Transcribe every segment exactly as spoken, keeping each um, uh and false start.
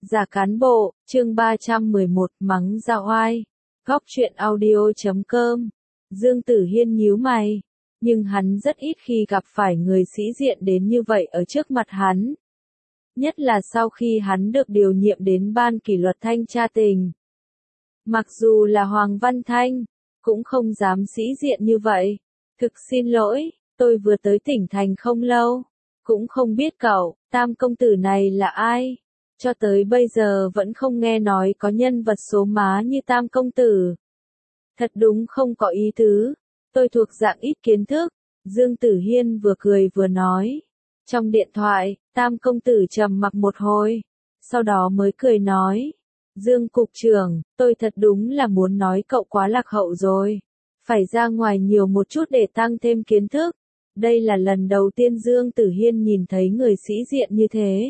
Giả cán bộ, chương ba trăm mười một, mắng ra oai. Góc truyện audio chấm com. Dương Tử Hiên nhíu mày, nhưng hắn rất ít khi gặp phải người sĩ diện đến như vậy ở trước mặt hắn. Nhất là sau khi hắn được điều nhiệm đến ban kỷ luật thanh tra tỉnh. Mặc dù là Hoàng Văn Thanh, cũng không dám sĩ diện như vậy. Thực xin lỗi, tôi vừa tới tỉnh thành không lâu, cũng không biết cậu, Tam công tử này là ai. Cho tới bây giờ vẫn không nghe nói có nhân vật số má như Tam công tử. Thật đúng không có ý tứ, tôi thuộc dạng ít kiến thức. Dương Tử Hiên vừa cười vừa nói. Trong điện thoại, Tam công tử trầm mặc một hồi, sau đó mới cười nói. Dương cục trưởng, tôi thật đúng là muốn nói cậu quá lạc hậu rồi. Phải ra ngoài nhiều một chút để tăng thêm kiến thức. Đây là lần đầu tiên Dương Tử Hiên nhìn thấy người sĩ diện như thế.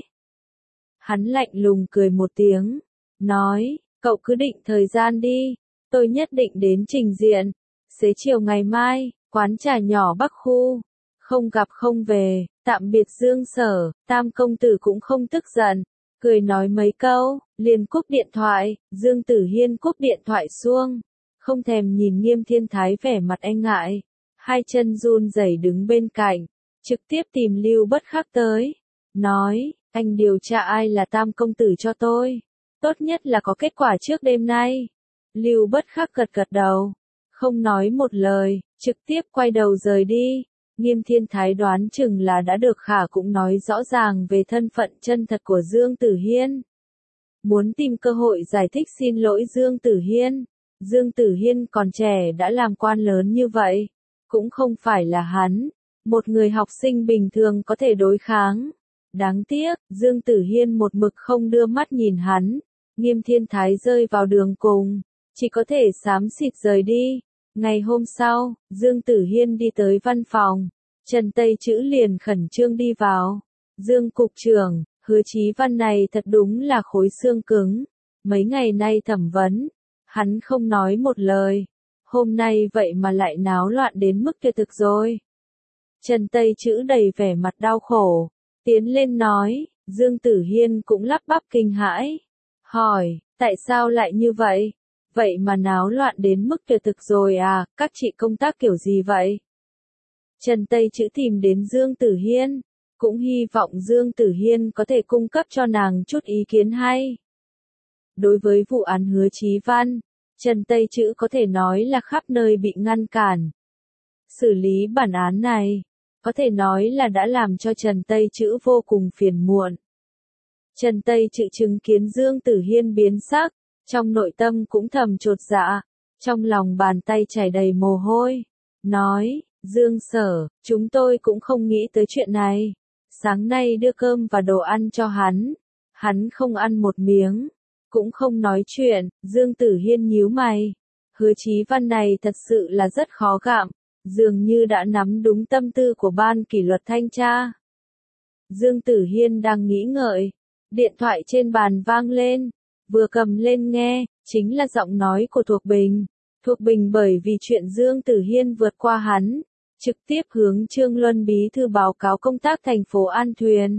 Hắn lạnh lùng cười một tiếng, nói, cậu cứ định thời gian đi, tôi nhất định đến trình diện. Xế chiều ngày mai, quán trà nhỏ Bắc Khu, không gặp không về, tạm biệt Dương Sở. Tam công tử cũng không tức giận, cười nói mấy câu, liền cúp điện thoại. Dương Tử Hiên cúp điện thoại xuông, không thèm nhìn Nghiêm Thiên Thái vẻ mặt e ngại, hai chân run rẩy đứng bên cạnh, trực tiếp tìm Lưu Bất Khắc tới, nói, anh điều tra ai là Tam công tử cho tôi, tốt nhất là có kết quả trước đêm nay. Lưu Bất Khắc gật gật đầu, không nói một lời, trực tiếp quay đầu rời đi. Nghiêm Thiên Thái đoán chừng là đã được Khả cũng nói rõ ràng về thân phận chân thật của Dương Tử Hiên. Muốn tìm cơ hội giải thích xin lỗi Dương Tử Hiên. Dương Tử Hiên còn trẻ đã làm quan lớn như vậy, cũng không phải là hắn, một người học sinh bình thường có thể đối kháng. Đáng tiếc, Dương Tử Hiên một mực không đưa mắt nhìn hắn. Nghiêm Thiên Thái rơi vào đường cùng, chỉ có thể xám xịt rời đi. Ngày hôm sau, Dương Tử Hiên đi tới văn phòng, Trần Tây Chữ liền khẩn trương đi vào. Dương cục trưởng, Hứa Chí Văn này thật đúng là khối xương cứng. Mấy ngày nay thẩm vấn, hắn không nói một lời. Hôm nay vậy mà lại náo loạn đến mức kia thực rồi. Trần Tây Chữ đầy vẻ mặt đau khổ, tiến lên nói. Dương Tử Hiên cũng lắp bắp kinh hãi, hỏi, tại sao lại như vậy? Vậy mà náo loạn đến mức tuyệt thực rồi à, các chị công tác kiểu gì vậy? Trần Tây Chữ tìm đến Dương Tử Hiên, cũng hy vọng Dương Tử Hiên có thể cung cấp cho nàng chút ý kiến hay. Đối với vụ án Hứa Chí Văn, Trần Tây Chữ có thể nói là khắp nơi bị ngăn cản. Xử lý bản án này, có thể nói là đã làm cho Trần Tây Chữ vô cùng phiền muộn. Trần Tây Chữ chứng kiến Dương Tử Hiên biến sắc, trong nội tâm cũng thầm chột dạ, trong lòng bàn tay chảy đầy mồ hôi, nói, Dương Sở, chúng tôi cũng không nghĩ tới chuyện này. Sáng nay đưa cơm và đồ ăn cho hắn, hắn không ăn một miếng, cũng không nói chuyện. Dương Tử Hiên nhíu mày, Hứa Chí Văn này thật sự là rất khó gặm, dường như đã nắm đúng tâm tư của ban kỷ luật thanh tra. Dương Tử Hiên đang nghĩ ngợi, điện thoại trên bàn vang lên, vừa cầm lên nghe, chính là giọng nói của Thuộc Bình. Thuộc Bình bởi vì chuyện Dương Tử Hiên vượt qua hắn, trực tiếp hướng Trương Luân bí thư báo cáo công tác thành phố An Thuyền.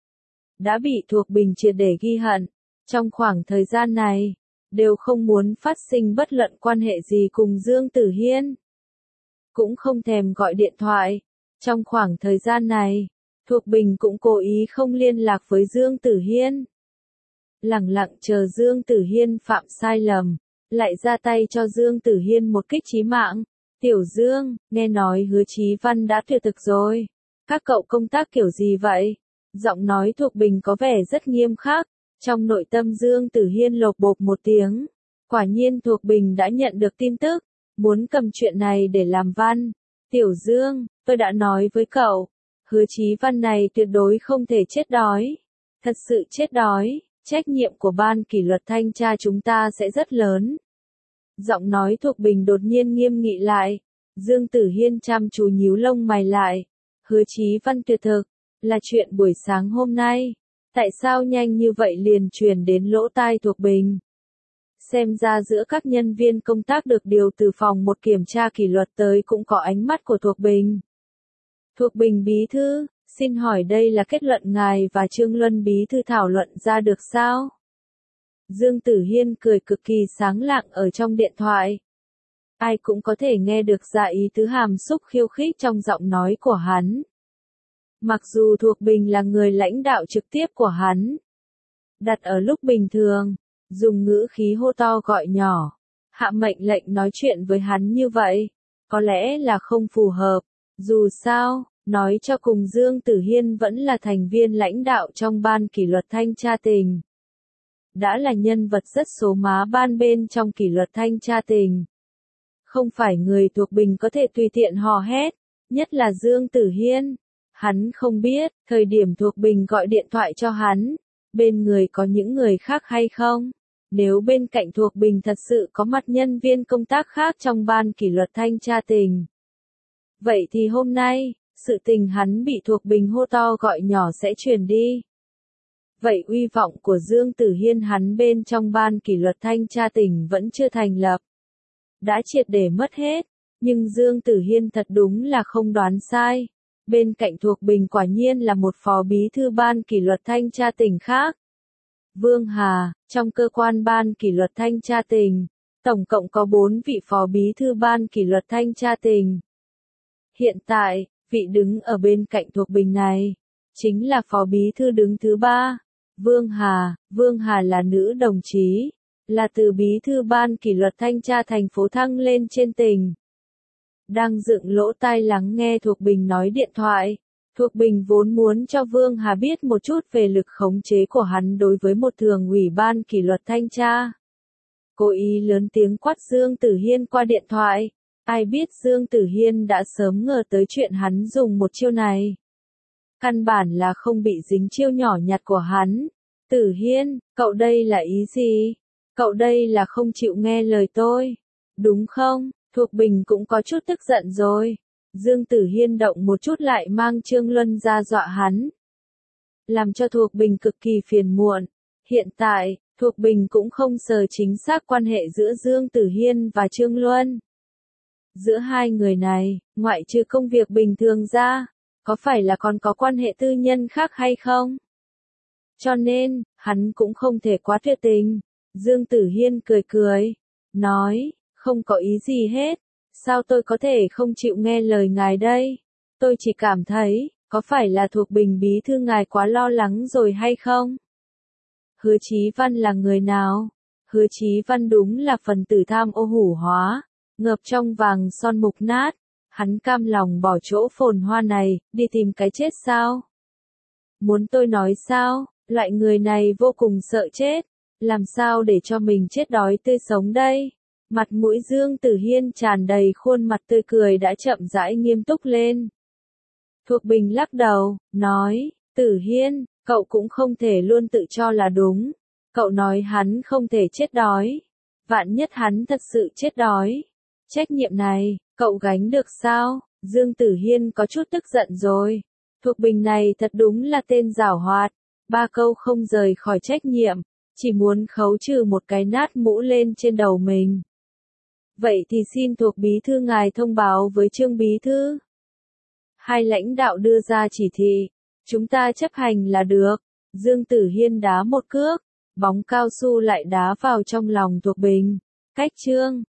Đã bị Thuộc Bình triệt để ghi hận, trong khoảng thời gian này, đều không muốn phát sinh bất luận quan hệ gì cùng Dương Tử Hiên. Cũng không thèm gọi điện thoại. Trong khoảng thời gian này, Thuộc Bình cũng cố ý không liên lạc với Dương Tử Hiên. Lẳng lặng chờ Dương Tử Hiên phạm sai lầm, lại ra tay cho Dương Tử Hiên một kích chí mạng. Tiểu Dương, nghe nói Hứa Chí Văn đã tuyệt thực rồi. Các cậu công tác kiểu gì vậy? Giọng nói Thuộc Bình có vẻ rất nghiêm khắc. Trong nội tâm Dương Tử Hiên lột bột một tiếng. Quả nhiên Thuộc Bình đã nhận được tin tức, muốn cầm chuyện này để làm văn. Tiểu Dương, tôi đã nói với cậu, Hứa Chí Văn này tuyệt đối không thể chết đói. Thật sự chết đói, trách nhiệm của ban kỷ luật thanh tra chúng ta sẽ rất lớn. Giọng nói Thuộc Bình đột nhiên nghiêm nghị lại. Dương Tử Hiên chăm chú nhíu lông mày lại. Hứa Chí Văn tuyệt thực, là chuyện buổi sáng hôm nay. Tại sao nhanh như vậy liền truyền đến lỗ tai Thuộc Bình? Xem ra giữa các nhân viên công tác được điều từ phòng một kiểm tra kỷ luật tới cũng có ánh mắt của Thuộc Bình. Thuộc Bình bí thư, xin hỏi đây là kết luận ngài và Trương Luân bí thư thảo luận ra được sao? Dương Tử Hiên cười cực kỳ sáng lạng ở trong điện thoại. Ai cũng có thể nghe được ra ý tứ hàm xúc khiêu khích trong giọng nói của hắn. Mặc dù Thuộc Bình là người lãnh đạo trực tiếp của hắn, đặt ở lúc bình thường, dùng ngữ khí hô to gọi nhỏ, hạ mệnh lệnh nói chuyện với hắn như vậy, có lẽ là không phù hợp. Dù sao, nói cho cùng Dương Tử Hiên vẫn là thành viên lãnh đạo trong ban kỷ luật thanh tra tỉnh. Đã là nhân vật rất số má ban bên trong kỷ luật thanh tra tỉnh. Không phải người Thuộc Bình có thể tùy tiện hò hét, nhất là Dương Tử Hiên. Hắn không biết, thời điểm Thuộc Bình gọi điện thoại cho hắn, bên người có những người khác hay không? Nếu bên cạnh Thuộc Bình thật sự có mặt nhân viên công tác khác trong ban kỷ luật thanh tra tỉnh. Vậy thì hôm nay, sự tình hắn bị Thuộc Bình hô to gọi nhỏ sẽ truyền đi. Vậy uy vọng của Dương Tử Hiên hắn bên trong ban kỷ luật thanh tra tỉnh vẫn chưa thành lập. Đã triệt để mất hết, nhưng Dương Tử Hiên thật đúng là không đoán sai. Bên cạnh Thuộc Bình quả nhiên là một phó bí thư ban kỷ luật thanh tra tỉnh khác. Vương Hà, trong cơ quan ban kỷ luật thanh tra tỉnh, tổng cộng có bốn vị phó bí thư ban kỷ luật thanh tra tỉnh. Hiện tại, vị đứng ở bên cạnh Thuộc Bình này, chính là phó bí thư đứng thứ ba, Vương Hà. Vương Hà là nữ đồng chí, là từ bí thư ban kỷ luật thanh tra thành phố thăng lên trên tỉnh. Đang dựng lỗ tai lắng nghe Thuộc Bình nói điện thoại, Thuộc Bình vốn muốn cho Vương Hà biết một chút về lực khống chế của hắn đối với một thường ủy ban kỷ luật thanh tra. Cố ý lớn tiếng quát Dương Tử Hiên qua điện thoại, ai biết Dương Tử Hiên đã sớm ngờ tới chuyện hắn dùng một chiêu này. Căn bản là không bị dính chiêu nhỏ nhặt của hắn. Tử Hiên, cậu đây là ý gì? Cậu đây là không chịu nghe lời tôi, đúng không? Thuộc Bình cũng có chút tức giận rồi. Dương Tử Hiên động một chút lại mang Trương Luân ra dọa hắn. Làm cho Thuộc Bình cực kỳ phiền muộn. Hiện tại, Thuộc Bình cũng không sờ chính xác quan hệ giữa Dương Tử Hiên và Trương Luân. Giữa hai người này, ngoại trừ công việc bình thường ra, có phải là còn có quan hệ tư nhân khác hay không? Cho nên, hắn cũng không thể quá tuyệt tình. Dương Tử Hiên cười cười, nói, không có ý gì hết, sao tôi có thể không chịu nghe lời ngài đây? Tôi chỉ cảm thấy, có phải là Thuộc Bình bí thư ngài quá lo lắng rồi hay không? Hứa Chí Văn là người nào? Hứa Chí Văn đúng là phần tử tham ô hủ hóa, ngập trong vàng son mục nát. Hắn cam lòng bỏ chỗ phồn hoa này, đi tìm cái chết sao? Muốn tôi nói sao? Loại người này vô cùng sợ chết. Làm sao để cho mình chết đói tươi sống đây? Mặt mũi Dương Tử Hiên tràn đầy khuôn mặt tươi cười đã chậm rãi nghiêm túc lên. Thuộc Bình lắc đầu, nói, Tử Hiên, cậu cũng không thể luôn tự cho là đúng. Cậu nói hắn không thể chết đói. Vạn nhất hắn thật sự chết đói. Trách nhiệm này, cậu gánh được sao? Dương Tử Hiên có chút tức giận rồi. Thuộc Bình này thật đúng là tên giảo hoạt. Ba câu không rời khỏi trách nhiệm. Chỉ muốn khấu trừ một cái nát mũ lên trên đầu mình. Vậy thì xin Thuộc bí thư ngài thông báo với Trương bí thư. Hai lãnh đạo đưa ra chỉ thị. Chúng ta chấp hành là được. Dương Tử Hiên đá một cước. Bóng cao su lại đá vào trong lòng Thuộc Bình. Cách Trương.